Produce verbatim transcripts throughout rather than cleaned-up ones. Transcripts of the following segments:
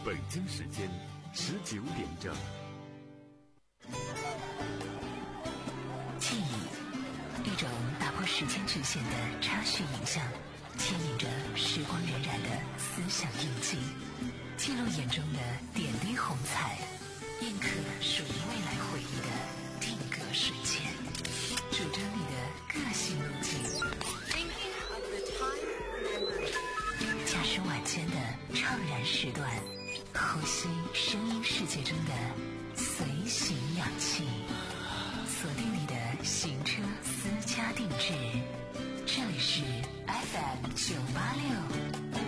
北京时间十九点整。 记忆，一种打破时间局限的插叙影像，牵引着时光荏苒的思想印记，记录眼中的点滴红彩，印刻属于未来回忆的定格瞬间，主张你的个性路径。驾驶晚间的怅然时段，呼吸声音世界中的随行氧气，锁定你的行车私家定制。这里是 F M 九八六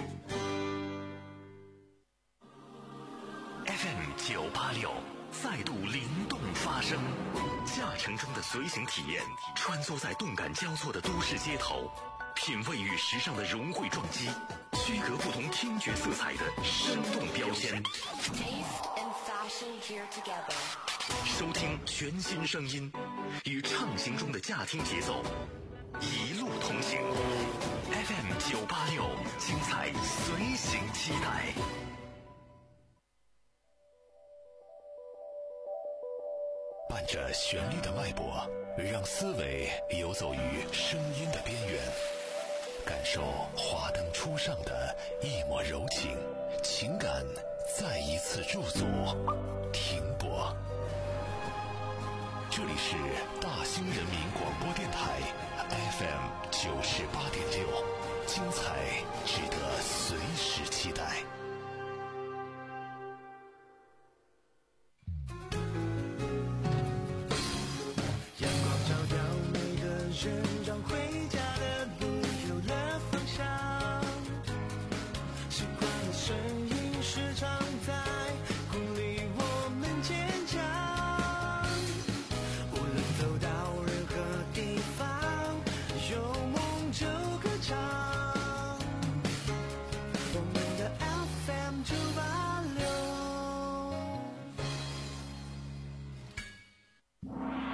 F M 九八六再度灵动发声，驾乘中的随行体验，穿梭在动感交错的都市街头，品味与时尚的融汇撞击，区隔不同听觉色彩的生动标签。收听全新声音，与畅行中的驾听节奏，一路同行。F M 九八六，精彩随行期待。伴着旋律的脉搏，让思维游走于声音的边缘，感受华灯初上的一抹柔情，情感再一次驻足停泊。这里是大兴人民广播电台 F M 九十八点六，精彩值得随时期待。 让回家的路有了方向，习惯的声音时常在鼓励我们坚强，无论走到任何地方，有梦就歌唱，我们的 F M 九八六。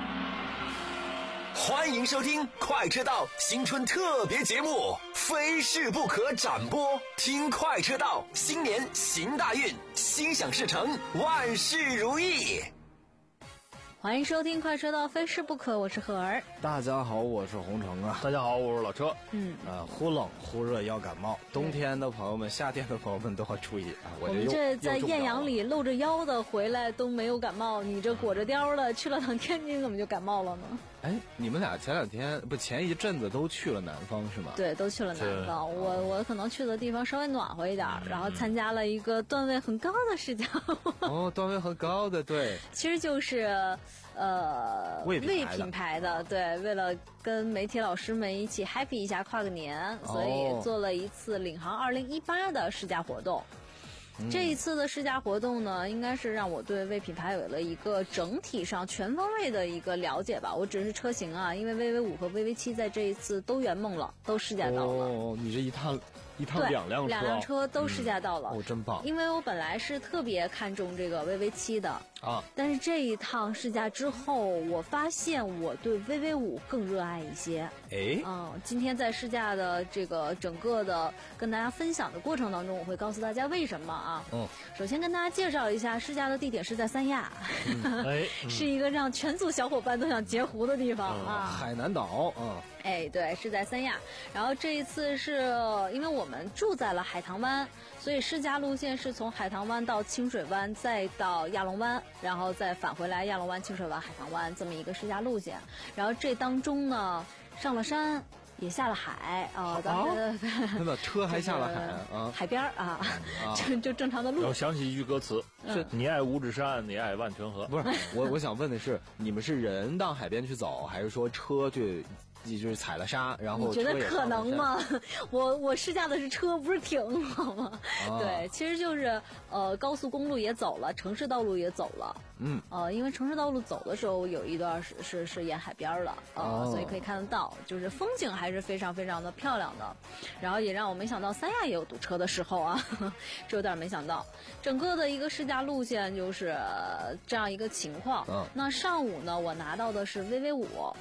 欢迎收听快车道新春特别节目《非试不可》展播，听快车道，新年行大运，心想事成，万事如意。 欢迎收听快车道非试不可，我是何儿。 大家好，我是洪城啊。 大家好，我是老车。 嗯， 呃，忽冷忽热要感冒，冬天的朋友们、夏天的朋友们都要注意啊！ 我这们这在艳阳里露着腰的回来都没有感冒，你这裹着貂的去了趟天津，怎么就感冒了呢？ 哎，你们俩前两天不前一阵子都去了南方是吗？ 对，都去了南方。我我可能去的地方稍微暖和一点，嗯、然后参加了一个段位很高的试驾。 哦，段位很高的，对， 其实就是呃魏品牌的，对，为了跟媒体老师们一起 happy 一下跨个年，所以做了一次领航二零一八的试驾活动。嗯、这一次的试驾活动呢，应该是让我对魏品牌有了一个整体上全方位的一个了解吧。我只是车型啊，因为 V V 五 和 V V 七 在这一次都圆梦了，都试驾到了。 哦，你这一趟一趟两辆车， 两辆车都试驾到了。 嗯、哦，真棒！ 因为我本来是特别看重这个 V V 七 的啊， 但是这一趟试驾之后，我发现我对 V V 五 更热爱一些。 哎， 嗯，今天在试驾的这个整个的跟大家分享的过程当中，我会告诉大家为什么啊。 嗯， 首先跟大家介绍一下试驾的地点是在三亚， 嗯、哎， 嗯、是一个让全组小伙伴都想截胡的地方、嗯、啊， 海南岛，嗯。 哎，对，是在三亚。然后这一次是因为我们住在了海棠湾，所以试驾路线是从海棠湾到清水湾，再到亚龙湾，然后再返回来亚龙湾、清水湾、海棠湾这么一个试驾路线。然后这当中呢，上了山。也下了海啊，当时那么车还下了海啊， 海边啊，就就正常的路。 然后想起一句歌词：是你爱五指山，你爱万泉河。 不是，我我想问的是，你们是人到海边去走，还是说车去？就是踩了沙，然后你觉得可能吗？我我试驾的是车，不是艇，好吗？啊、对，其实就是呃，高速公路也走了，城市道路也走了。 嗯， 呃，因为城市道路走的时候有一段是是是沿海边了，呃， 哦、 所以可以看得到，就是风景还是非常非常的漂亮的。然后也让我没想到三亚也有堵车的时候啊，这有点没想到。整个的一个试驾路线就是这样一个情况。 嗯， 那上午呢，我拿到的是 V V 五。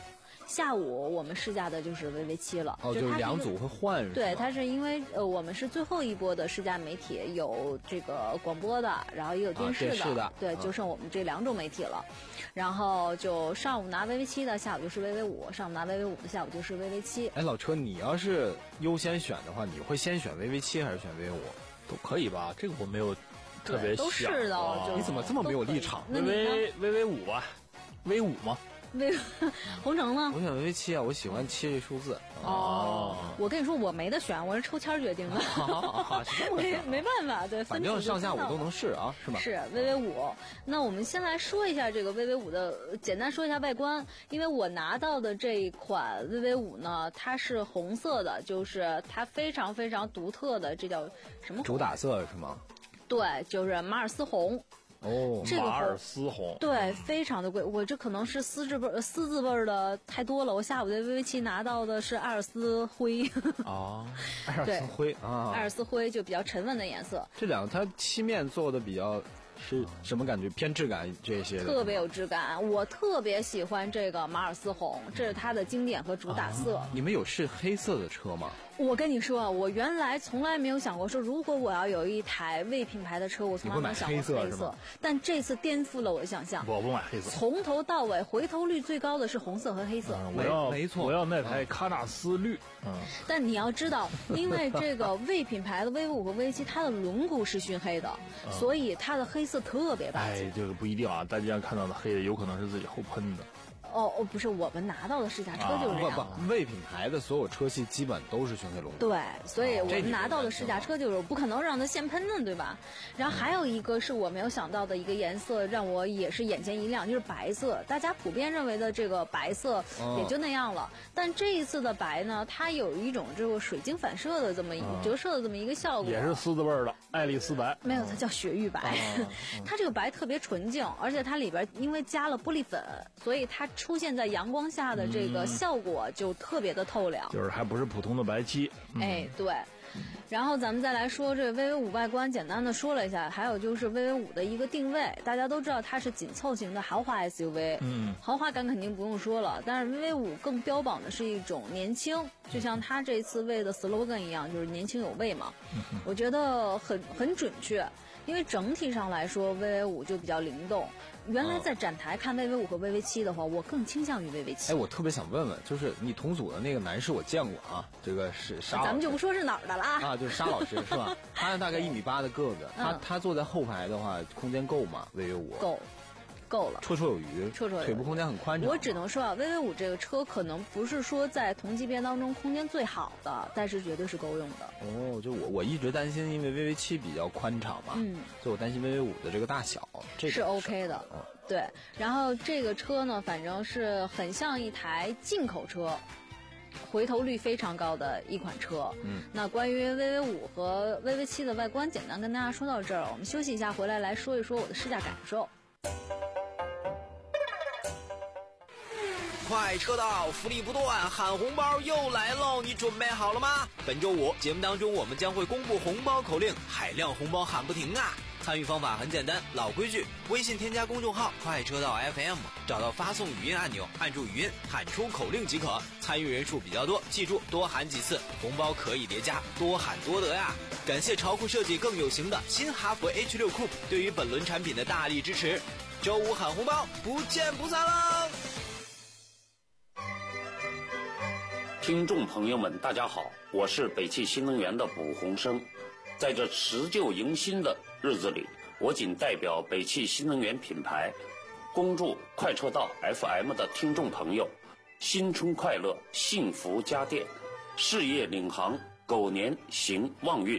下午我们试驾的就是 V V 七了。 哦， 就就是两组会换是吧？ 对，它是因为呃我们是最后一波的试驾媒体，有这个广播的，然后也有电视的， 啊、电视的对， 嗯、 就剩我们这两种媒体了。然后就上午拿 V V 七的，下午就是 V V 五；上午拿 V V 五的，下午就是 V V 七。 哎，老车，你要是优先选的话，你会先选 V V 七还是选 V V 五？ 都可以吧？这个我没有特别都是的、 啊。 就你怎么这么没有立场 ？V V V V 五吧 ，V 五吗？ V 红城呢？ 我选 V V 七啊，我喜欢七这数字。 哦，我跟你说，我没得选，我是抽签决定的。没没办法，对， 反正上下午都能试啊，是吧？ 是 V V 五。那我们先来说一下这个 V V 五的，简单说一下外观。因为我拿到的这一款 V V 五呢，它是红色的，就是它非常非常独特的，这叫什么？ 主打色是吗？ 对，就是马尔斯红。 哦， 这个马尔斯红， 对，非常的贵。我这可能是丝字辈、丝字辈的太多了。我下午在 V V 七拿到的是艾尔斯灰。 哦，艾尔斯灰啊， 艾尔斯灰就比较沉稳的颜色。 这两个它漆面做的比较是什么感觉？偏质感这些的， 特别有质感。我特别喜欢这个马尔斯红，这是它的经典和主打色。 啊、你们有试黑色的车吗？ 我跟你说，我原来从来没有想过说，如果我要有一台魏品牌的车，我从来没有想过黑色。 黑色但这次颠覆了我的想象。 我不买黑色， 从头到尾回头率最高的是红色和黑色。 嗯、我要没错， 我要那台喀纳斯绿。嗯。 但你要知道，因为这个魏品牌的 V V 五和 V V 七，它的轮毂是熏黑的，嗯、所以它的黑色特别霸气。 哎，这个不一定啊，大家看到的黑的有可能是自己后喷的。 哦哦，不是，我们拿到的试驾车就是这样的。 啊、不不，魏品牌的所有车系基本都是熏黑轮毂。 对，所以我们拿到的试驾车就是不可能让它现喷的，对吧？然后还有一个是我没有想到的一个颜色，让我也是眼前一亮，就是白色。大家普遍认为的这个白色也就那样了，嗯、但这一次的白呢，它有一种这个水晶反射的这么一、嗯、折射的这么一个效果。 也是丝字味儿的爱丽丝白。 没有，它叫雪域白。嗯、它这个白特别纯净，而且它里边因为加了玻璃粉，所以它出现在阳光下的这个效果就特别的透亮， 就是还不是普通的白漆。 嗯、哎，对。然后咱们再来说这 V V 五外观，简单的说了一下，还有就是 V V 五的一个定位，大家都知道它是紧凑型的豪华 S U V， 嗯，豪华感肯定不用说了，但是 V V 五更标榜的是一种年轻，就像它这次为的 slogan 一样，就是年轻有为嘛，嗯、我觉得很很准确。因为整体上来说 V V 五就比较灵动。原来在展台看 V V 五和 V V 七的话，我更倾向于 V V 七。 哎，我特别想问问，就是你同组的那个男士我见过啊，这个是沙老师， 咱们就不说是哪儿的了啊，就是沙老师是吧？他大概一米八的个子，他、嗯、他坐在后排的话，空间够吗 ？V V 五够。够了， 绰绰有余， 绰绰有余， 腿部空间很宽敞。 我只能说啊 ，V V 五这个车可能不是说在同级别当中空间最好的，但是绝对是够用的。 哦，就我我一直担心，因为 V V 七比较宽敞嘛，嗯，所以我担心 V V 五的这个大小，这个是 OK 的。 嗯、 对，然后这个车呢，反正是很像一台进口车。回头率非常高的一款车。嗯，那关于 V V 五和 V V 七的外观，简单跟大家说到这儿，我们休息一下，回来来说一说我的试驾感受。 快车道，福利不断，喊红包又来喽！你准备好了吗？本周五节目当中，我们将会公布红包口令，海量红包喊不停啊！参与方法很简单，老规矩，微信添加公众号快车道 F M， 找到发送语音按钮，按住语音喊出口令即可。参与人数比较多，记住多喊几次，红包可以叠加，多喊多得呀！感谢潮酷设计更有型的新哈弗 H 六 Coupe 对于本轮产品的大力支持。周五喊红包，不见不散喽！ 听众朋友们大家好，我是北汽新能源的卜鸿生。在这辞旧迎新的日子里，我仅代表北汽新能源品牌，恭祝快车道 F M 的听众朋友新春快乐，幸福家电，事业领航，狗年行旺运。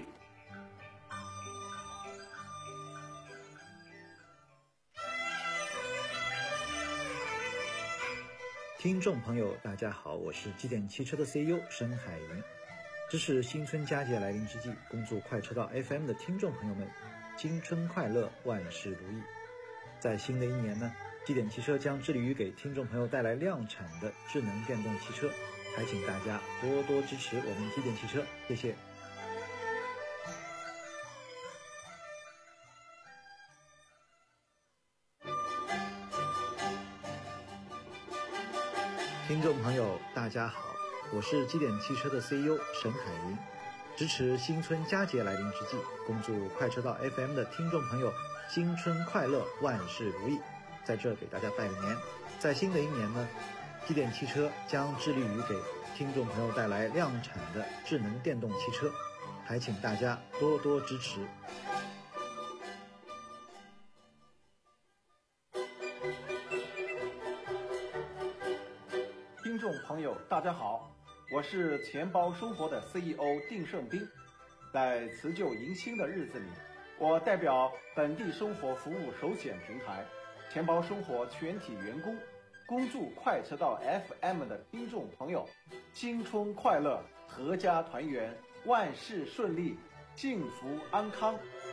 听众朋友大家好，我是机电汽车的 C E O 申海云。这是新春佳节来临之际，恭祝快车道 F M 的听众朋友们新春快乐，万事如意。在新的一年呢，机电汽车将致力于给听众朋友带来量产的智能电动汽车，还请大家多多支持我们机电汽车，谢谢。 听众朋友，大家好，我是基点汽车的 C E O 沈海云。支持新春佳节来临之际，恭祝快车道 F M 的听众朋友新春快乐，万事如意。在这给大家拜个年。在新的一年呢，基点汽车将致力于给听众朋友带来量产的智能电动汽车，还请大家多多支持。 听众朋友，大家好，我是钱包生活的 C E O 丁胜兵。在辞旧迎新的日子里，我代表本地生活服务首选平台钱包生活全体员工，恭祝快车道 F M 的听众朋友新春快乐，阖家团圆，万事顺利，幸福安康。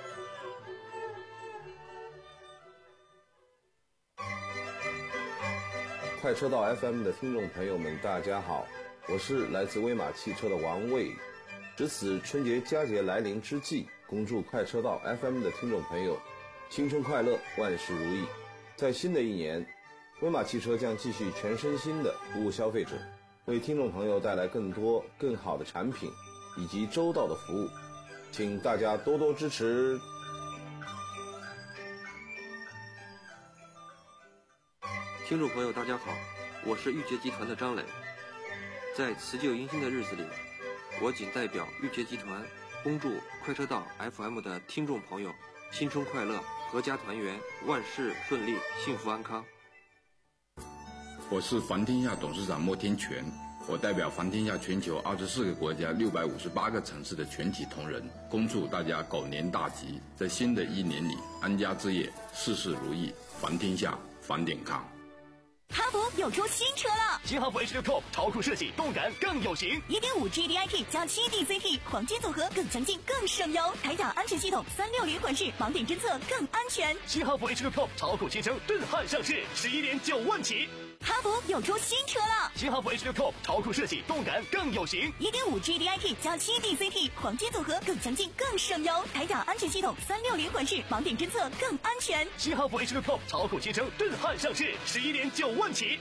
快车道 F M 的听众朋友们，大家好，我是来自威马汽车的王卫。值此春节佳节来临之际，恭祝快车道 F M 的听众朋友新春快乐，万事如意。在新的一年，威马汽车将继续全身心的服务消费者，为听众朋友带来更多更好的产品以及周到的服务，请大家多多支持。 听众朋友大家好，我是御捷集团的张磊。在辞旧迎新的日子里，我仅代表御捷集团恭祝快车道 F M 的听众朋友新春快乐，阖家团圆，万事顺利，幸福安康。 我是凡天下董事长莫天全，我代表凡天下全球二十四个国家六百五十八个城市的全体同仁，恭祝大家狗年大吉，在新的一年里安家置业，事事如意，凡天下，凡点康。 哈弗又出新车了， 新哈弗 H 六 Top 超酷设计，动感更有型。 一点五 G D I T 加七 D C T 黄金组合，更强劲更省油。台塔安全系统三六零环式盲点侦测，更安全。 新哈弗 H 六 Top 超酷新生，震撼上市，十一点九万起。 哈弗又出新车了， 新哈弗 H 六 Top 超酷设计，动感更有型。 一点五 G D I T 加七 D C T 黄金组合，更强劲更省油。台塔安全系统三六零环式盲点侦测，更安全。 新哈弗 H 六 Top 超酷新生，震撼上市，十一点九万起。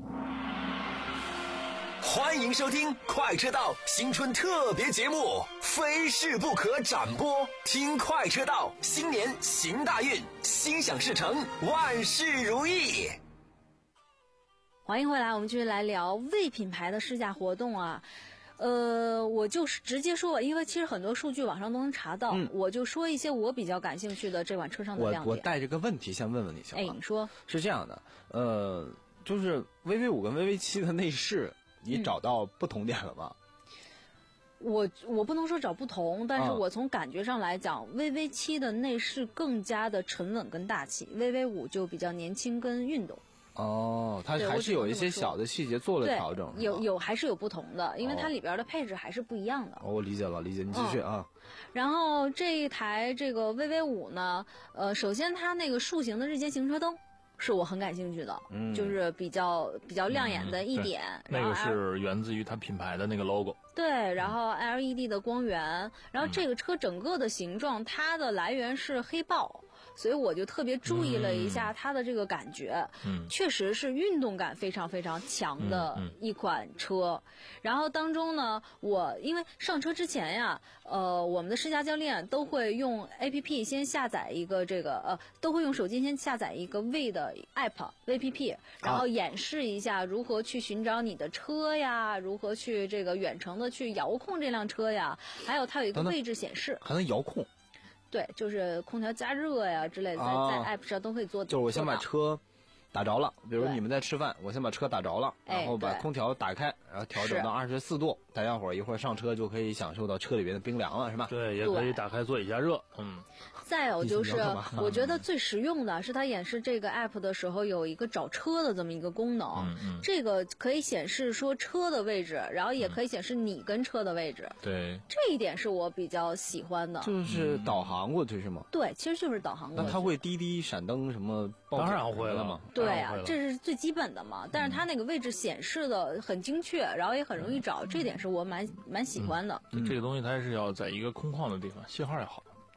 欢迎收听快车道新春特别节目，非试不可展播。听快车道，新年行大运，心想事成，万事如意。 欢迎回来，我们继续来聊魏品牌的试驾活动啊。呃，我就是直接说吧，因为其实很多数据网上都能查到，嗯、我就说一些我比较感兴趣的这款车上的亮点。 我我带着个问题先问问你，行吗？ 哎，你说。 是这样的，呃，就是 V V 五 跟 V V 七 的内饰，你找到不同点了吗？ 嗯、我我不能说找不同，但是我从感觉上来讲、嗯、V V 七 的内饰更加的沉稳跟大气 ，V V 五 就比较年轻跟运动。 哦，它还是有一些小的细节做了调整， 有有还是有不同的，因为它里边的配置还是不一样的。 哦，我理解了，理解，你继续啊。 嗯、然后这一台这个 V V 五 呢，呃，首先它那个竖形的日间行车灯是我很感兴趣的，嗯、就是比较比较亮眼的一点。 嗯、那个是源自于它品牌的那个 logo。 对，然后 L E D 的光源，然后这个车整个的形状，它的来源是黑豹。所以我就特别注意了一下它的这个感觉，嗯，确实是运动感非常非常强的一款车。嗯嗯、然后当中呢，我因为上车之前呀，呃，我们的试驾教练都会用 A P P 先下载一个这个呃，都会用手机先下载一个 V 的 App V P P， 然后演示一下如何去寻找你的车呀，如何去这个远程的去遥控这辆车呀，还有它有一个位置显示， 还能遥控。 对，就是空调加热呀之类的，在、啊、在 App 上都会做。 就是我先把车打着了，比如你们在吃饭，我先把车打着了，然后把空调打开，然后调整到二十四度，大家伙儿一会儿上车就可以享受到车里边的冰凉了，是吧？ 对，也可以打开座椅加热。嗯。 再有就是，我觉得最实用的是它演示这个 app 的时候有一个找车的这么一个功能，嗯嗯、这个可以显示说车的位置，然后也可以显示你跟车的位置。 嗯、对， 这一点是我比较喜欢的。 就是导航过去是吗？ 对，其实就是导航过去。 那它会滴滴闪灯什么？ 当然会了嘛。 对啊，这是最基本的嘛。但是它那个位置显示的很精确，然后也很容易找，嗯、这点是我蛮蛮喜欢的。 嗯、这个东西它是要在一个空旷的地方，信号也好。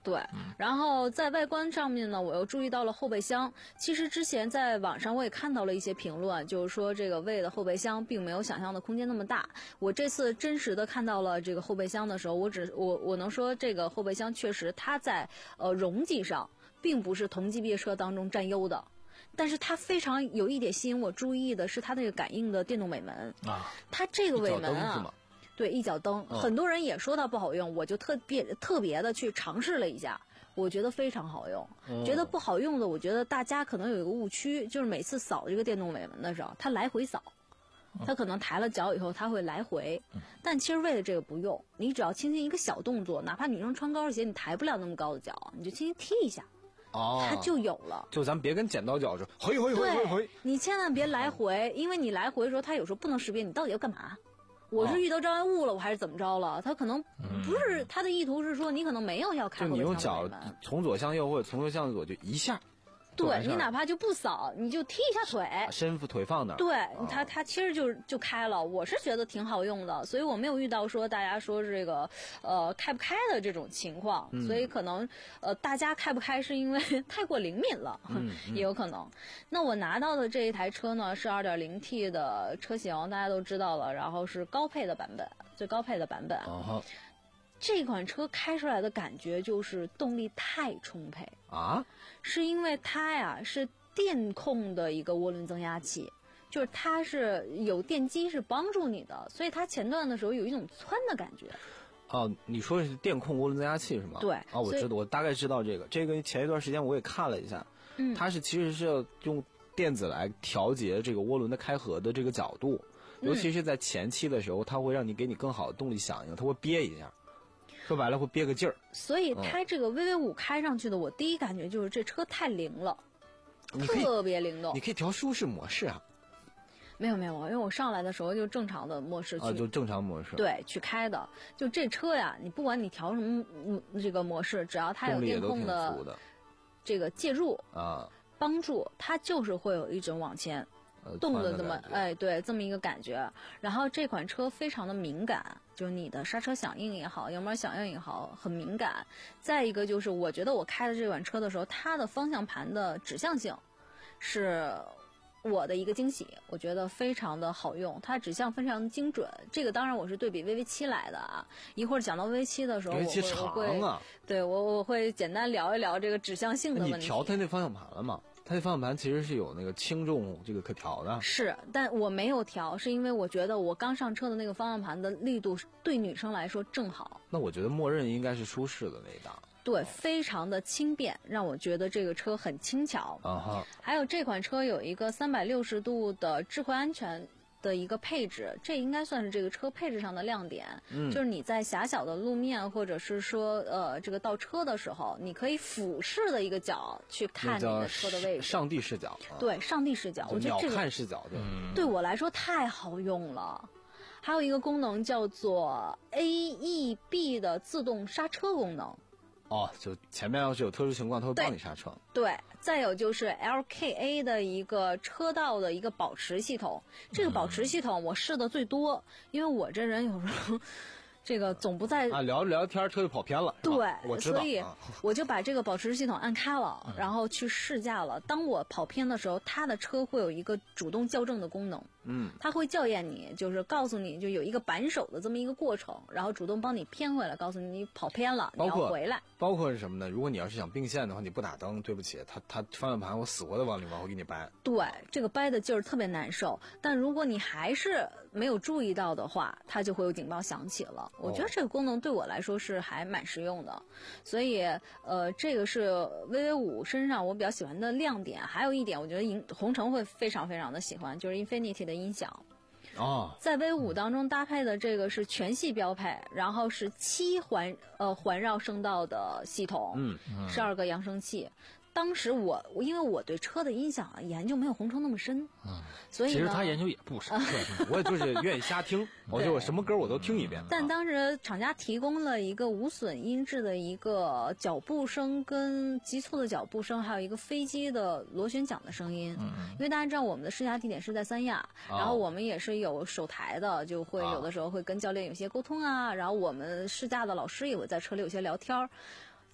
对，然后在外观上面呢，我又注意到了后备箱。其实之前在网上我也看到了一些评论，就是说这个魏的后备箱并没有想象的空间那么大。我这次真实的看到了这个后备箱的时候，我只我我能说这个后备箱确实它在呃容积上并不是同级别车当中占优的。但是它非常有一点吸引我注意的是它那个感应的电动尾门啊， 它这个尾门啊，对，一脚蹬， 嗯、 很多人也说它不好用，我就特别特别的去尝试了一下，我觉得非常好用。 嗯、 觉得不好用的，我觉得大家可能有一个误区，就是每次扫这个电动尾门的时候，它来回扫，它可能抬了脚以后它会来回， 嗯、 但其实为了这个不用，你只要轻轻一个小动作，哪怕女生穿高跟鞋，你抬不了那么高的脚，你就轻轻踢一下。 哦， 它就有了， 就咱别跟剪刀脚似的，回回回回回。 你千万别来回，因为你来回的时候，它有时候不能识别你到底要干嘛。我是遇到障碍物了，我还是怎么着了？他可能不是他的意图是说你可能没有要开后备箱的尾门。 就你用脚从左向右或者从右向左就一下。 对你哪怕就不扫，你就踢一下腿， 身腿放那儿。 对，它它其实就就开了。我是觉得挺好用的，所以我没有遇到说大家说这个呃开不开的这种情况， 嗯、 所以可能呃大家开不开是因为太过灵敏了， 嗯嗯、 也有可能。那我拿到的这一台车呢是 二点零 T 的车型，大家都知道了，然后是高配的版本，最高配的版本。 哦这款车开出来的感觉就是动力太充沛啊， 是因为它呀是电控的一个涡轮增压器，就是它是有电机是帮助你的，所以它前段的时候有一种窜的感觉。 哦，你说的是电控涡轮增压器是吗？ 对。 啊、哦，我知道，我大概知道这个。这个前一段时间我也看了一下， 嗯， 它是其实是要用电子来调节这个涡轮的开合的这个角度，尤其是在前期的时候，它会让你给你更好的动力响应，它会憋一下。说白了会憋个劲儿， 所以它这个 V V 五开上去的，我第一感觉就是这车太灵了，特别灵动。 你可以调舒适模式啊。 没有没有，因为我上来的时候就正常的模式去， 啊，就正常模式。 对，去开的。就这车呀，你不管你调什么这个模式，只要它有电控的这个介入啊， 帮助，它就是会有一种往前动的这么哎对这么一个感觉。然后这款车非常的敏感，就是你的刹车响应也好，油门响应也好，很敏感。再一个就是我觉得我开的这款车的时候，它的方向盘的指向性是我的一个惊喜，我觉得非常的好用，它指向非常精准。这个当然我是对比 V V 七来的啊，一会儿讲到 V V 七的时候，我会我会对我我会简单聊一聊这个指向性的问题。 你调它那方向盘了吗？它的方向盘其实是有那个轻重这个可调的， 是，但我没有调，是因为我觉得我刚上车的那个方向盘的力度对女生来说正好。 那我觉得默认应该是舒适的那一档。 对，非常的轻便，让我觉得这个车很轻巧。 啊哈。 还有这款车有一个三百六十度的智慧安全的一个配置，这应该算是这个车配置上的亮点。 嗯， 就是你在狭小的路面或者是说呃这个倒车的时候，你可以俯视的一个角去看你的车的位置。 上帝视角。 啊、对，上帝视角，我觉得这个鸟瞰视角对、嗯、 对我来说太好用了。还有一个功能叫做 A E B 的自动刹车功能。 哦，就前面要是有特殊情况，它会帮你刹车。 对，再有就是 L K A 的一个车道的一个保持系统。这个保持系统我试的最多，嗯、因为我这人有时候这个总不在啊聊着聊天车就跑偏了。 对， 我知道， 所以我就把这个保持系统按开了，嗯、然后去试驾了。当我跑偏的时候，它的车会有一个主动校正的功能。 嗯， 它会校验你，就是告诉你就有一个扳手的这么一个过程，然后主动帮你偏回来，告诉你你跑偏了，你要回来。 包括是什么呢？如果你要是想并线的话，你不打灯，对不起，它它方向盘我死活的往里往回给你掰。 对，这个掰的劲儿特别难受。但如果你还是没有注意到的话，它就会有警报响起了。我觉得这个功能对我来说是还蛮实用的，所以呃，这个是 V V 五身上我比较喜欢的亮点。还有一点，我觉得银红城会非常非常的喜欢，就是 Infinity 的音响。 哦， 在 V 五当中搭配的这个是全系标配，然后是七环呃环绕声道的系统， 嗯， 十二个扬声器。当时我因为我对车的音响研究没有红城那么深， 嗯， 所以其实他研究也不深，我也就是愿意瞎听，我就我什么歌我都听一遍。 但当时厂家提供了一个无损音质的一个脚步声跟急促的脚步声，还有一个飞机的螺旋桨的声音。 嗯， 因为大家知道我们的试驾地点是在三亚， 哦、 然后我们也是有手台的，就会有的时候会跟教练有些沟通啊，然后我们试驾的老师也会在车里有些聊天儿。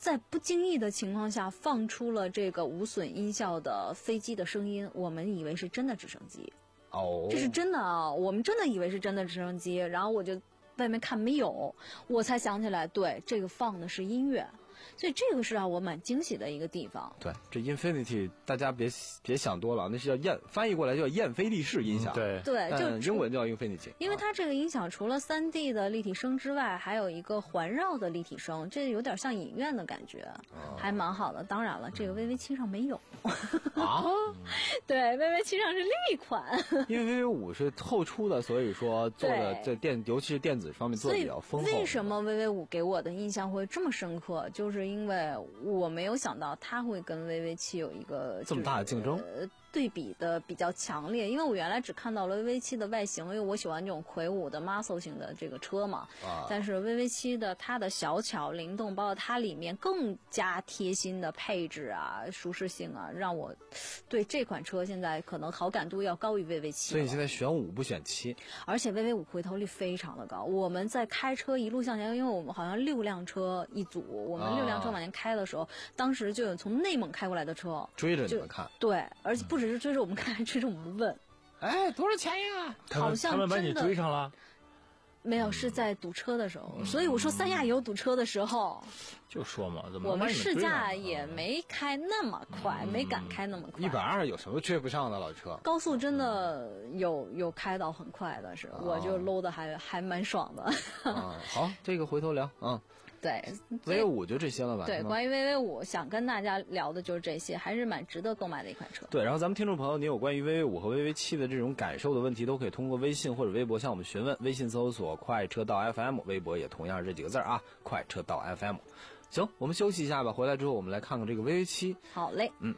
在不经意的情况下放出了这个无损音效的飞机的声音，我们以为是真的直升机。 哦， 这是真的啊！我们真的以为是真的直升机，然后我就外面看没有，我才想起来，对，这个放的是音乐。所以这个是让我蛮惊喜的一个地方。 对，这 Infinity 大家别别想多了，那是叫燕，翻译过来叫燕飞利式音响。 嗯、对对，就英文叫 Infinity。 因为它这个音响除了 三 D 的立体声之外，还有一个环绕的立体声，这有点像影院的感觉，哦、还蛮好的。当然了，这个 V V 七上没有。 啊？ 对 ，V V 七上是另一款。 因为 V V 五是后出的，所以说做的在电，尤其是电子方面做的比较丰厚。 为什么 V V 五给我的印象会这么深刻？就是因为我没有想到它会跟 V V 七有一个这么大的竞争。 呃对比的比较强烈，因为我原来只看到了 V V 七的外形，因为我喜欢这种魁梧的 muscle 型的这个车嘛。啊、但是 V V 七的它的小巧灵动，包括它里面更加贴心的配置啊、舒适性啊，让我对这款车现在可能好感度要高于 V V 七。 所以现在选五不选七， 而且 V V 五回头率非常的高。我们在开车一路向前，因为我们好像六辆车一组，我们六辆车往前开的时候，啊、当时就有从内蒙开过来的车追着你们看。 对，而且不只是追着我们看，还追着我们问， 哎，多少钱呀？ 好像他们把你追上了。 没有，是在堵车的时候，嗯、所以我说三亚也有堵车的时候。 就说嘛，怎么我们试驾也没开那么快，嗯、没敢开那么快。 一百二有什么追不上的老车？ 高速真的有有开到很快的是，哦、我就搂的还还蛮爽的。 啊，好，这个回头聊啊。 对 ，V V 五就这些了吧？ 对，关于 V V 五，想跟大家聊的就是这些，还是蛮值得购买的一款车。 对，然后咱们听众朋友，你有关于 V V 五和 V V 七的这种感受的问题，都可以通过微信或者微博向我们询问。微信搜索“快车道 F M”， 微博也同样是这几个字啊，“快车道 F M”。行，我们休息一下吧，回来之后我们来看看这个 V V 七。 好嘞， 嗯。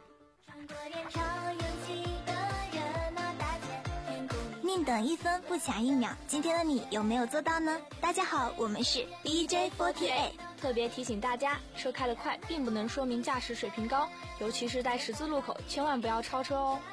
宁等一分不卡一秒，今天的你有没有做到呢？大家好，我们是 D J 四十八。 特别提醒大家，车开得快并不能说明驾驶水平高，尤其是在十字路口，千万不要超车哦。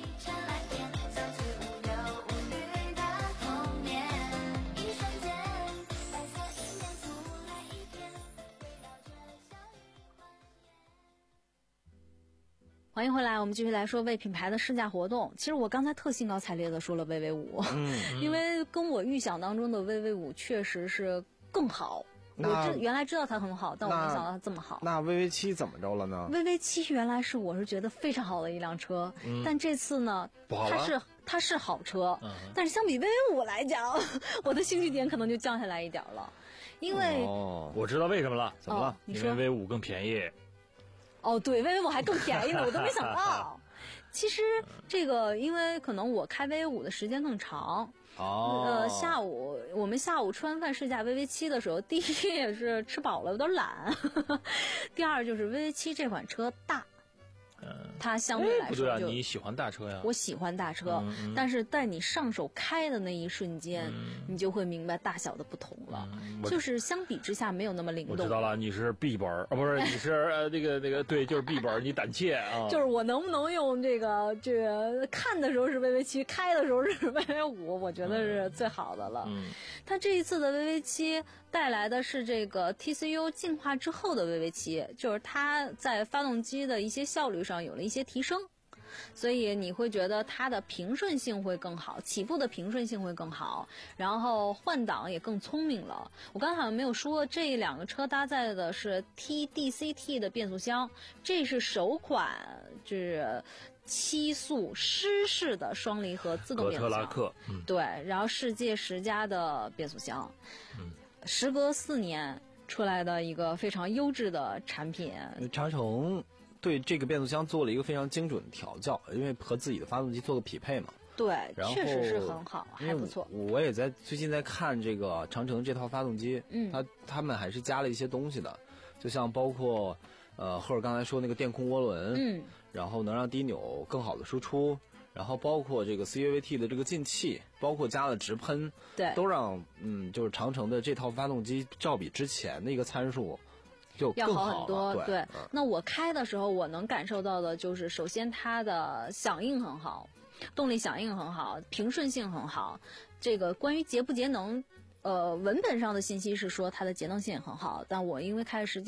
欢迎回来，我们继续来说为品牌的试驾活动。其实我刚才特兴高采烈的说了 V V 五，嗯，因为跟我预想当中的 V V 五确实是更好。我知原来知道它很好，但我没想到它这么好。 那 V V 七怎么着了呢 ？V V 七原来是我是觉得非常好的一辆车，嗯、但这次呢，它是它是好车，嗯、但是相比 V V 五来讲，我的兴趣点可能就降下来一点了，因为、 哦、我知道为什么了，怎么了？ 哦、你说因为 V V 五更便宜。 哦，对 ，V V 五还更便宜呢，我都没想到。其实这个，因为可能我开 V V 五的时间更长。 哦。 呃，下午我们下午吃完饭试驾 V V 七的时候，第一也是吃饱了有点懒，第二就是 V V 七这款车大。 嗯， 它相对来说就、 哎、不对啊，你喜欢大车呀？ 我喜欢大车，嗯嗯、但是在你上手开的那一瞬间，嗯、你就会明白大小的不同了。嗯、就是相比之下没有那么灵动。 我知道了，你是 B 本啊，不是，你是呃那个那个对，就是 B 本，你胆怯啊。 就是我能不能用这个这个看的时候是 V V 七，开的时候是 V V 五，我觉得是最好的了。嗯，它这一次的 V V 七带来的是这个 T C U 进化之后的 V V 七，就是它在发动机的一些效率上有了一些提升，所以你会觉得它的平顺性会更好，起步的平顺性会更好，然后换挡也更聪明了。我刚才好像没有说，这两个车搭载的是 T D C T 的变速箱，这是首款就是七速湿式的双离合自动变速箱， 格特拉克，嗯、 对，然后世界十佳的变速箱， 嗯， 时隔四年出来的一个非常优质的产品。 长城对这个变速箱做了一个非常精准的调教，因为和自己的发动机做个匹配嘛。 对，确实是很好，还不错。 我也在最近在看这个长城这套发动机，嗯，它他们还是加了一些东西的，就像包括呃赫尔刚才说那个电控涡轮，嗯，然后能让低扭更好的输出。然后包括这个 C V T 的这个进气，包括加了直喷， 对， 都让嗯，就是长城的这套发动机照比之前的一个参数就更好要好很多。 对， 对嗯、 那我开的时候，我能感受到的就是，首先它的响应很好，动力响应很好，平顺性很好。这个关于节不节能，呃，文本上的信息是说它的节能性也很好，但我因为开的时间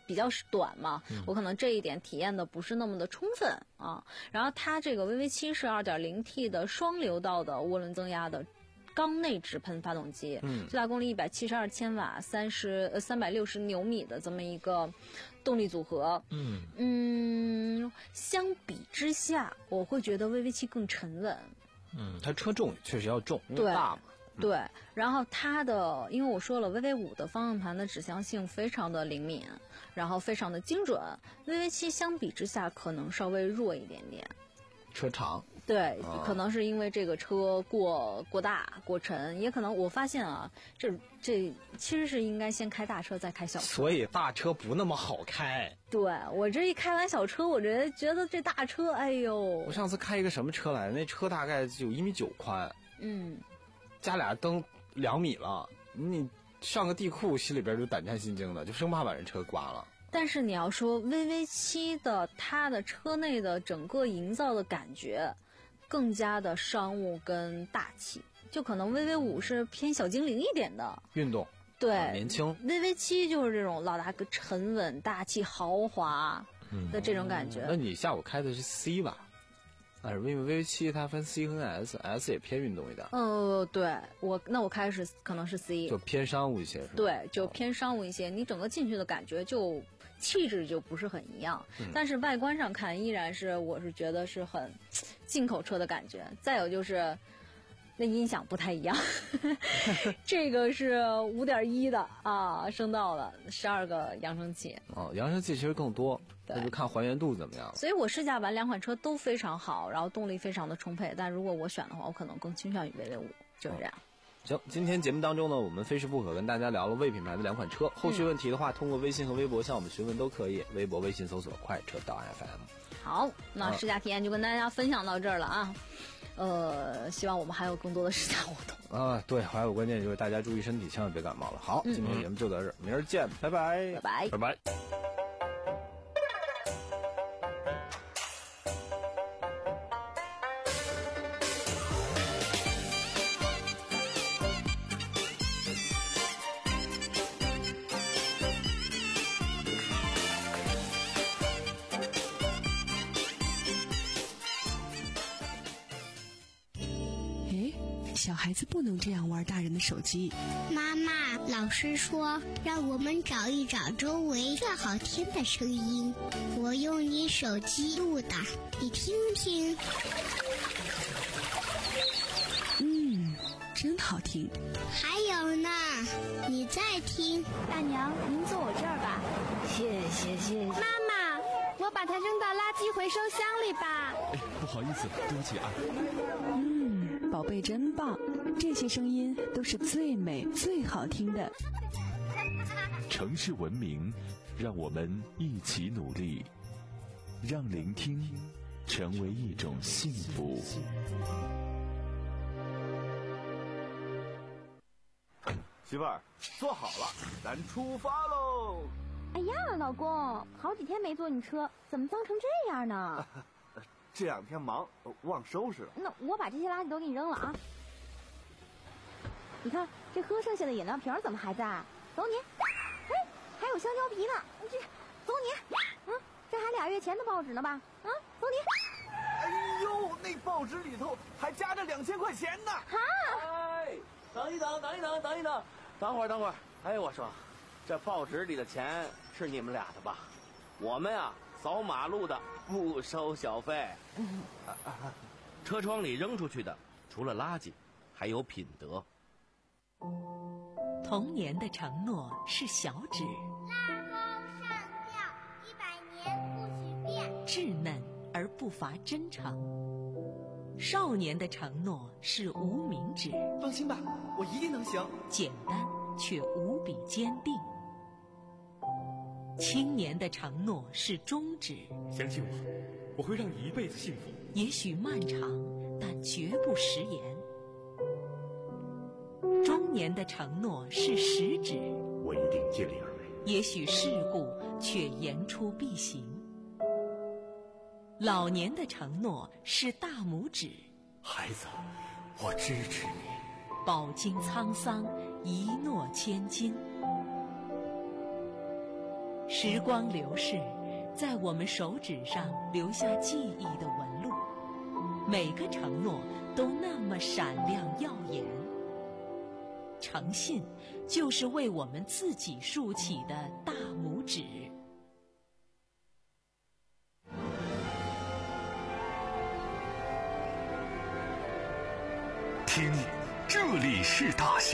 比较短嘛，嗯、我可能这一点体验的不是那么的充分啊。然后它这个 V V 七是 二点零 T 的双流道的涡轮增压的缸内直喷发动机，嗯，最大功率一百七十二千瓦，三十呃三百六十牛米的这么一个动力组合，嗯嗯，相比之下，我会觉得 V V 七更沉稳。 嗯，它车重确实要重，因为对大嘛。 对，然后它的，因为我说了 V V 五的方向盘的指向性非常的灵敏，然后非常的精准 ，V V 七相比之下可能稍微弱一点点。 车长。 对，啊、可能是因为这个车过过大过沉，也可能我发现啊，这这其实是应该先开大车再开小车。 所以大车不那么好开。 对，我这一开完小车，我这觉得这大车，哎呦！ 我上次开一个什么车来，那车大概有一米九宽， 嗯， 加俩灯两米了，你上个地库心里边就胆战心惊的，就生怕把人车刮了。 但是你要说 V V 七的它的车内的整个营造的感觉更加的商务跟大气，就可能 V V 五是偏小精灵一点的运动， 对、 啊、年轻 V V 七就是这种老大哥沉稳大气豪华的这种感觉、 嗯、那你下午开的是 C 吧？啊，因为 V V 七它分 C 和 S，S 也偏运动一点。 呃，对我那我开的是可能是 C， 就偏商务一些是吧？ 对，就偏商务一些，你整个进去的感觉就气质就不是很一样、嗯、但是外观上看依然是我是觉得是很进口车的感觉。再有就是那音响不太一样这个是 五点一 的啊，声道的十二个扬声器。 哦，扬声器其实更多，那就看还原度怎么样。 所以我试驾完两款车都非常好，然后动力非常的充沛，但如果我选的话，我可能更倾向于 V V 五，就是这样。 哦，行，今天节目当中呢，我们非试不可跟大家聊了魏品牌的两款车。后续问题的话，通过微信和微博向我们询问都可以。微博、微信搜索“快车道 F M”。 好，那试驾体验就跟大家分享到这儿了啊。呃，希望我们还有更多的试驾活动啊。对，还有关键就是大家注意身体，千万别感冒了。好，今天节目就到这儿，明儿见，拜拜， 拜拜， 拜拜。 小孩子不能这样玩大人的手机。 妈妈，老师说让我们找一找周围最好听的声音，我用你手机录的，你听听。 嗯，真好听。 还有呢，你再听。 大娘，您坐我这儿吧。 谢谢谢谢。 妈妈，我把它扔到垃圾回收箱里吧。 哎，不好意思，对不起啊。 嗯，宝贝真棒，这些声音都是最美最好听的。 城市文明，让我们一起努力，让聆听成为一种幸福。 媳妇儿，坐好了，咱出发喽！ 哎呀，老公，好几天没坐你车，怎么脏成这样呢？ 这两天忙，忘收拾了。 那我把这些垃圾都给你扔了啊！你看这喝剩下的饮料瓶怎么还在？走你！哎，还有香蕉皮呢！这，走你！嗯，这还俩月前的报纸呢吧？啊，走你！ 哎呦，那报纸里头还夹着两千块钱呢！ 哈！ 哎，等一等，等一等，等一等，等会儿，等会儿。哎，我说，这报纸里的钱是你们俩的吧？我们呀，扫马路的不收小费。 嗯啊啊、车窗里扔出去的，除了垃圾，还有品德。 童年的承诺是小指， 拉钩上吊，一百年不许变， 稚嫩而不乏真诚。少年的承诺是无名指， 放心吧，我一定能行。 简单却无比坚定。青年的承诺是中指， 相信我，我会让你一辈子幸福。 也许漫长，但绝不食言。中年的承诺是食指， 我一定尽力而为。 也许世故，却言出必行。老年的承诺是大拇指， 孩子，我支持你。 饱经沧桑，一诺千金。 时光流逝，在我们手指上留下记忆的纹路，每个承诺都那么闪亮耀眼。诚信就是为我们自己竖起的大拇指。 听，这里是大